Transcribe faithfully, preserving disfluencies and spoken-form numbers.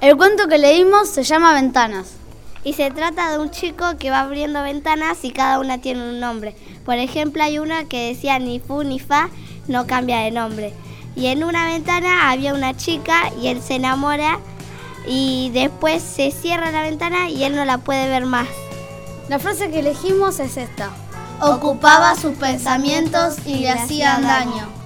El cuento que leímos se llama Ventanas. Y se trata de un chico que va abriendo ventanas y cada una tiene un nombre. Por ejemplo, hay una que decía ni fu ni fa, no cambia de nombre. Y en una ventana había una chica y él se enamora y después se cierra la ventana y él no la puede ver más. La frase que elegimos es esta: ocupaba sus pensamientos y le hacían daño.